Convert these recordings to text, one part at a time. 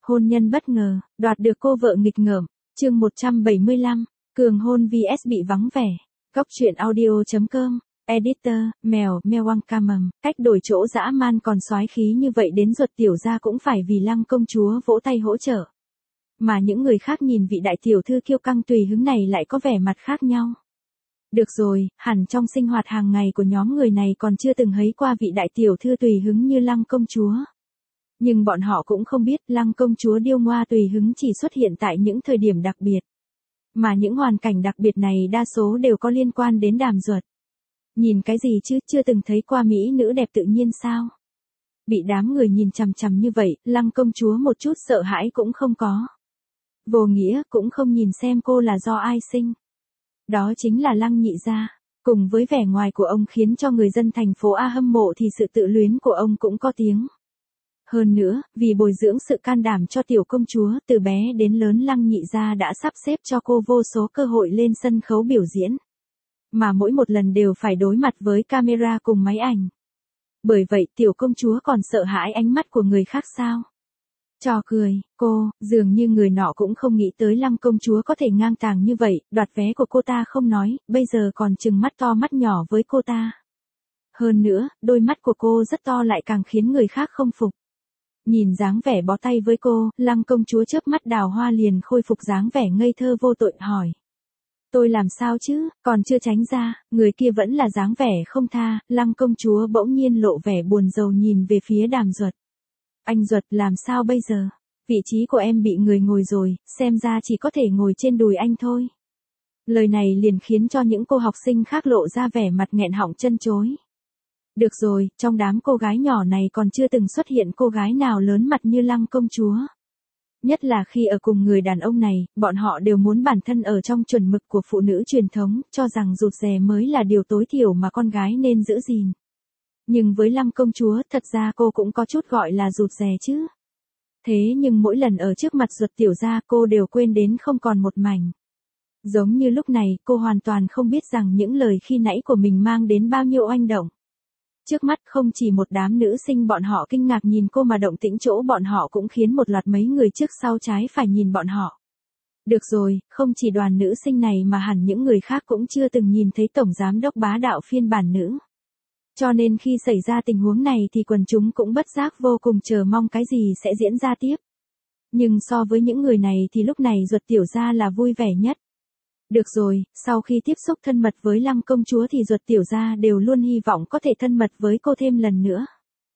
Hôn nhân bất ngờ, đoạt được cô vợ nghịch ngợm. Chương 175, cường hôn vs bị vắng vẻ. Góc truyện audio.com. Editor, mèo, Mewang Camum. Cách đổi chỗ dã man còn soái khí như vậy đến ruột tiểu gia cũng phải vì Lăng công chúa vỗ tay hỗ trợ. Mà những người khác nhìn vị đại tiểu thư kiêu căng tùy hứng này lại có vẻ mặt khác nhau. Được rồi, hẳn trong sinh hoạt hàng ngày của nhóm người này còn chưa từng thấy qua vị đại tiểu thư tùy hứng như Lăng công chúa. Nhưng bọn họ cũng không biết Lăng công chúa điêu ngoa tùy hứng chỉ xuất hiện tại những thời điểm đặc biệt. Mà những hoàn cảnh đặc biệt này đa số đều có liên quan đến Đàm Duật. Nhìn cái gì chứ, chưa từng thấy qua mỹ nữ đẹp tự nhiên sao? Bị đám người nhìn chằm chằm như vậy, Lăng công chúa một chút sợ hãi cũng không có. Vô nghĩa cũng không nhìn xem cô là do ai sinh. Đó chính là Lăng nhị gia. Cùng với vẻ ngoài của ông khiến cho người dân thành phố A hâm mộ thì sự tự luyến của ông cũng có tiếng. Hơn nữa, vì bồi dưỡng sự can đảm cho tiểu công chúa, từ bé đến lớn Lăng nhị gia đã sắp xếp cho cô vô số cơ hội lên sân khấu biểu diễn. Mà mỗi một lần đều phải đối mặt với camera cùng máy ảnh. Bởi vậy tiểu công chúa còn sợ hãi ánh mắt của người khác sao? Trò cười, dường như người nọ cũng không nghĩ tới Lăng công chúa có thể ngang tàng như vậy, đoạt vé của cô ta không nói, bây giờ còn trừng mắt to mắt nhỏ với cô ta. Hơn nữa, đôi mắt của cô rất to lại càng khiến người khác không phục. Nhìn dáng vẻ bó tay với cô, Lăng công chúa chớp mắt đào hoa liền khôi phục dáng vẻ ngây thơ vô tội hỏi. Tôi làm sao chứ, còn chưa tránh ra, người kia vẫn là dáng vẻ không tha, Lăng công chúa bỗng nhiên lộ vẻ buồn rầu nhìn về phía Đàm Duật. Anh Duật làm sao bây giờ? Vị trí của em bị người ngồi rồi, xem ra chỉ có thể ngồi trên đùi anh thôi. Lời này liền khiến cho những cô học sinh khác lộ ra vẻ mặt nghẹn họng chân chối. Được rồi, trong đám cô gái nhỏ này còn chưa từng xuất hiện cô gái nào lớn mặt như Lăng công chúa. Nhất là khi ở cùng người đàn ông này, bọn họ đều muốn bản thân ở trong chuẩn mực của phụ nữ truyền thống, cho rằng rụt rè mới là điều tối thiểu mà con gái nên giữ gìn. Nhưng với Lăng công chúa, thật ra cô cũng có chút gọi là rụt rè chứ. Thế nhưng mỗi lần ở trước mặt Duật tiểu gia cô đều quên đến không còn một mảnh. Giống như lúc này, cô hoàn toàn không biết rằng những lời khi nãy của mình mang đến bao nhiêu oanh động. Trước mắt không chỉ một đám nữ sinh bọn họ kinh ngạc nhìn cô mà động tĩnh chỗ bọn họ cũng khiến một loạt mấy người trước sau trái phải nhìn bọn họ. Được rồi, không chỉ đoàn nữ sinh này mà hẳn những người khác cũng chưa từng nhìn thấy tổng giám đốc bá đạo phiên bản nữ. Cho nên khi xảy ra tình huống này thì quần chúng cũng bất giác vô cùng chờ mong cái gì sẽ diễn ra tiếp. Nhưng so với những người này thì lúc này Duật tiểu gia là vui vẻ nhất. Được rồi, sau khi tiếp xúc thân mật với Lăng công chúa thì Duật tiểu gia đều luôn hy vọng có thể thân mật với cô thêm lần nữa.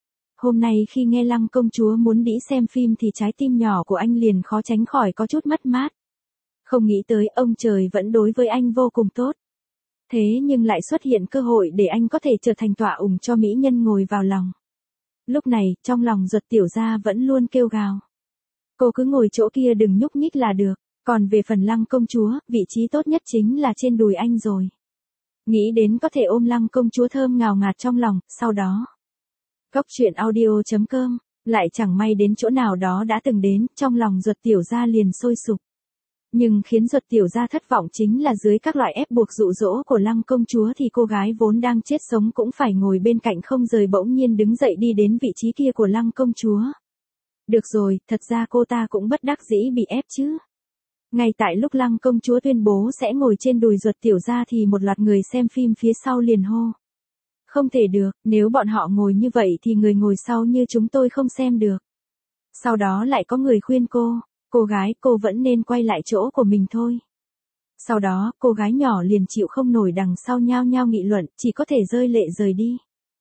Hôm nay khi nghe Lăng công chúa muốn đi xem phim thì trái tim nhỏ của anh liền khó tránh khỏi có chút mất mát. Không nghĩ tới ông trời vẫn đối với anh vô cùng tốt. Thế nhưng lại xuất hiện cơ hội để anh có thể trở thành tọa ủng cho mỹ nhân ngồi vào lòng. Lúc này, trong lòng Duật tiểu gia vẫn luôn kêu gào. Cô cứ ngồi chỗ kia đừng nhúc nhích là được. Còn về phần Lăng công chúa, vị trí tốt nhất chính là trên đùi anh rồi. Nghĩ đến có thể ôm Lăng công chúa thơm ngào ngạt trong lòng, sau đó. Góc truyện audio.com, lại chẳng may đến chỗ nào đó đã từng đến, trong lòng Duật tiểu gia liền sôi sục. Nhưng khiến Duật tiểu gia thất vọng chính là dưới các loại ép buộc dụ dỗ của Lăng công chúa thì cô gái vốn đang chết sống cũng phải ngồi bên cạnh không rời bỗng nhiên đứng dậy đi đến vị trí kia của Lăng công chúa. Được rồi, thật ra cô ta cũng bất đắc dĩ bị ép chứ. Ngay tại lúc Lăng công chúa tuyên bố sẽ ngồi trên đùi Duật tiểu gia thì một loạt người xem phim phía sau liền hô. Không thể được, nếu bọn họ ngồi như vậy thì người ngồi sau như chúng tôi không xem được. Sau đó lại có người khuyên cô gái cô vẫn nên quay lại chỗ của mình thôi. Sau đó, cô gái nhỏ liền chịu không nổi đằng sau nhao nhao nghị luận, chỉ có thể rơi lệ rời đi.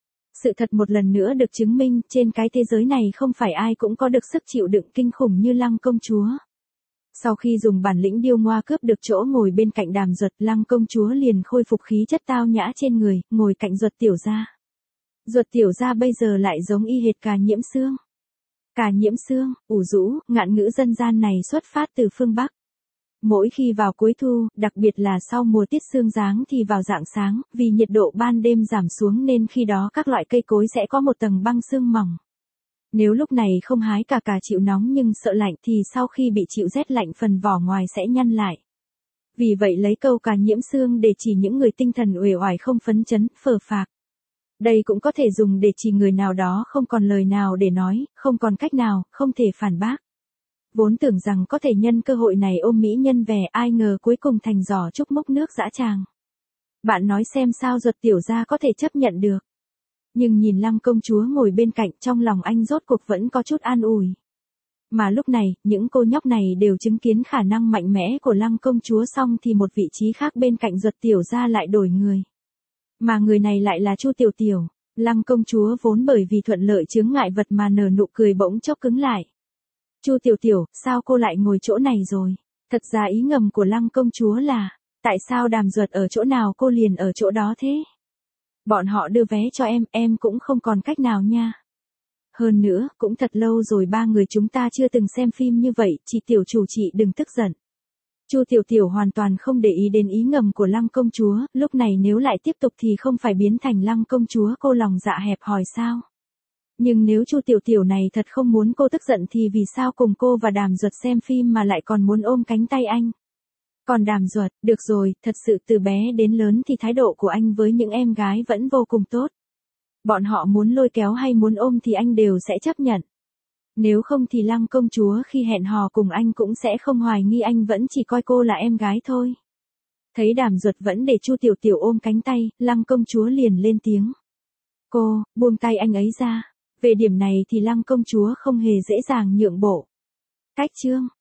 Sự thật một lần nữa được chứng minh, trên cái thế giới này không phải ai cũng có được sức chịu đựng kinh khủng như Lăng công chúa. Sau khi dùng bản lĩnh điêu ngoa cướp được chỗ ngồi bên cạnh Đàm Duật, Lăng công chúa liền khôi phục khí chất tao nhã trên người, ngồi cạnh Duật tiểu gia. Duật tiểu gia bây giờ lại giống y hệt Cà Nhiễm Sương. Cà Nhiễm Sương, ủ rũ, ngạn ngữ dân gian này xuất phát từ phương Bắc. Mỗi khi vào cuối thu, đặc biệt là sau mùa tiết sương giáng thì vào rạng sáng, vì nhiệt độ ban đêm giảm xuống nên khi đó các loại cây cối sẽ có một tầng băng sương mỏng. Nếu lúc này không hái cà chịu nóng nhưng sợ lạnh thì sau khi bị chịu rét lạnh phần vỏ ngoài sẽ nhăn lại. Vì vậy lấy câu Cà Nhiễm Sương để chỉ những người tinh thần uể oải không phấn chấn, phờ phạc. Đây cũng có thể dùng để chỉ người nào đó không còn lời nào để nói, không còn cách nào, không thể phản bác. Vốn tưởng rằng có thể nhân cơ hội này ôm mỹ nhân về, ai ngờ cuối cùng thành giỏ trúc múc nước dã tràng. Bạn nói xem sao Duật tiểu gia có thể chấp nhận được. Nhưng nhìn Lăng công chúa ngồi bên cạnh, trong lòng anh rốt cuộc vẫn có chút an ủi. Mà lúc này, những cô nhóc này đều chứng kiến khả năng mạnh mẽ của Lăng công chúa, xong thì một vị trí khác bên cạnh Duật tiểu gia lại đổi người. Mà người này lại là Chu Tiểu Tiểu. Lăng công chúa vốn bởi vì thuận lợi chướng ngại vật mà nở nụ cười bỗng chốc cứng lại. Chu Tiểu Tiểu, sao cô lại ngồi chỗ này rồi? Thật ra ý ngầm của Lăng công chúa là, tại sao Đàm Duật ở chỗ nào cô liền ở chỗ đó thế? Bọn họ đưa vé cho em cũng không còn cách nào nha. Hơn nữa, cũng thật lâu rồi ba người chúng ta chưa từng xem phim như vậy, chị tiểu chủ chị đừng tức giận. Chu Tiểu Tiểu hoàn toàn không để ý đến ý ngầm của Lăng công chúa, lúc này nếu lại tiếp tục thì không phải biến thành Lăng công chúa cô lòng dạ hẹp hòi sao? Nhưng nếu Chu Tiểu Tiểu này thật không muốn cô tức giận thì vì sao cùng cô và Đàm Duật xem phim mà lại còn muốn ôm cánh tay anh? Còn Đàm Duật, được rồi, thật sự từ bé đến lớn thì thái độ của anh với những em gái vẫn vô cùng tốt. Bọn họ muốn lôi kéo hay muốn ôm thì anh đều sẽ chấp nhận. Nếu không thì Lăng công chúa khi hẹn hò cùng anh cũng sẽ không hoài nghi anh vẫn chỉ coi cô là em gái thôi. Thấy Đàm Duật vẫn để Chu Tiểu Tiểu ôm cánh tay, Lăng công chúa liền lên tiếng. Cô, buông tay anh ấy ra. Về điểm này thì Lăng công chúa không hề dễ dàng nhượng bộ. Cách chương